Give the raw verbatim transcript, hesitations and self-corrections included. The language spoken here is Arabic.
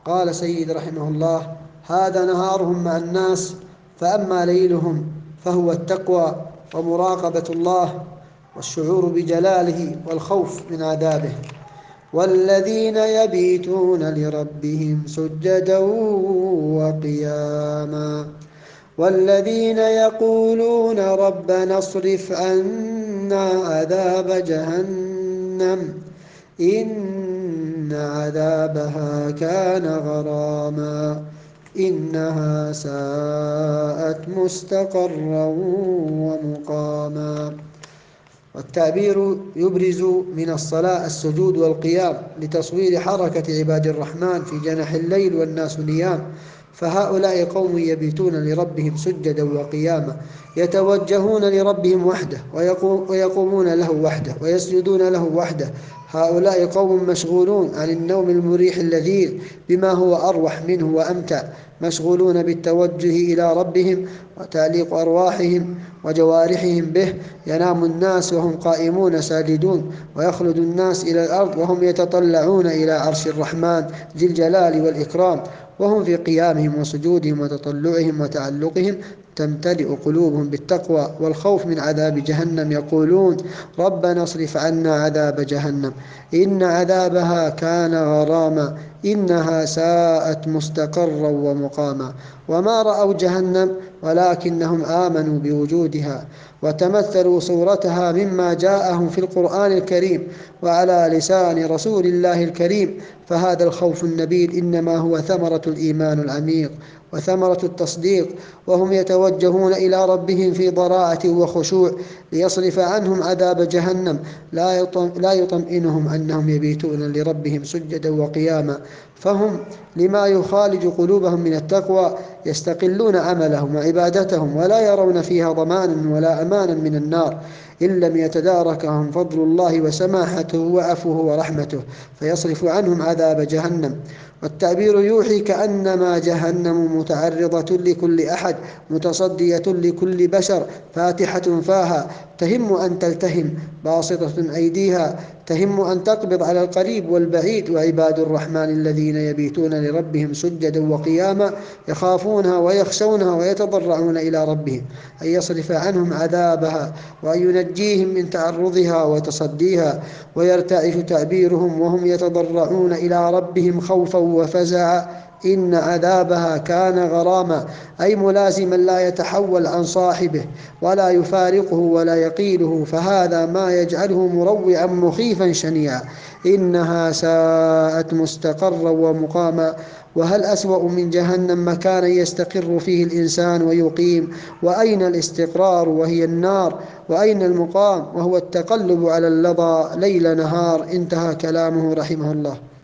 قال سيد رحمه الله: هذا نهارهم مع الناس، فأما ليلهم فهو التقوى ومراقبة الله والشعور بجلاله والخوف من عذابه. والذين يبيتون لربهم سجدا وقياما والذين يقولون ربنا اصرف عنا عذاب جهنم إن عذابها كان غراما إنها ساءت مستقرا ومقاما. والتعبير يبرز من الصلاة السجود والقيام لتصوير حركة عباد الرحمن في جنح الليل والناس نيام، فهؤلاء قوم يبيتون لربهم سجدا وقياما، يتوجهون لربهم وحده ويقومون له وحده ويسجدون له وحده. هؤلاء قوم مشغولون عن النوم المريح اللذيذ بما هو أروح منه وأمتع، مشغولون بالتوجه إلى ربهم وتعليق أرواحهم وجوارحهم به. ينام الناس وهم قائمون ساجدون، ويخلد الناس إلى الأرض وهم يتطلعون إلى عرش الرحمن ذي الجلال والإكرام، وهم في قيامهم وسجودهم وتطلعهم وتعلقهم تمتلئ قلوبهم بالتقوى والخوف من عذاب جهنم، يقولون: ربنا اصرف عنا عذاب جهنم إن عذابها كان غراما إنها ساءت مستقرا ومقاما. وما رأوا جهنم ولكنهم آمنوا بوجودها وتمثلوا صورتها مما جاءهم في القرآن الكريم وعلى لسان رسول الله الكريم. فهذا الخوف النبيل إنما هو ثمرة الإيمان العميق وثمرة التصديق، وهم يتوجهون إلى ربهم في ضراعة وخشوع ليصرف عنهم عذاب جهنم. لا يطمئنهم أنهم يبيتون لربهم سجدا وقياما، فهم لما يخالج قلوبهم من التقوى يستقلون عملهم وعبادتهم ولا يرون فيها ضمانا ولا أمانا من النار إن لم يتداركهم فضل الله وسماحته وعفوه ورحمته فيصرف عنهم عذاب جهنم. والتعبير يوحي كأنما جهنم متعرضة لكل أحد، متصدية لكل بشر، فاتحة فاها، تهم أن تلتهم، باسطة أيديها، تهم أن تقبض على القريب والبعيد. وعباد الرحمن الذين يبيتون لربهم سجدا وقياما يخافونها ويخشونها ويتضرعون إلى ربهم أن يصرف عنهم عذابها وأن ينجيهم من تعرضها وتصديها. ويرتعش تعبيرهم وهم يتضرعون إلى ربهم خوفا وفزعا: إن عذابها كان غراما، أي ملازما لا يتحول عن صاحبه ولا يفارقه ولا يقيله، فهذا ما يجعله مروعا مخيفا شنيعا. إنها ساءت مستقرا ومقاما. وهل أسوأ من جهنم مكانا يستقر فيه الإنسان ويقيم؟ وأين الاستقرار وهي النار؟ وأين المقام وهو التقلب على اللظى ليل نهار؟ انتهى كلامه رحمه الله.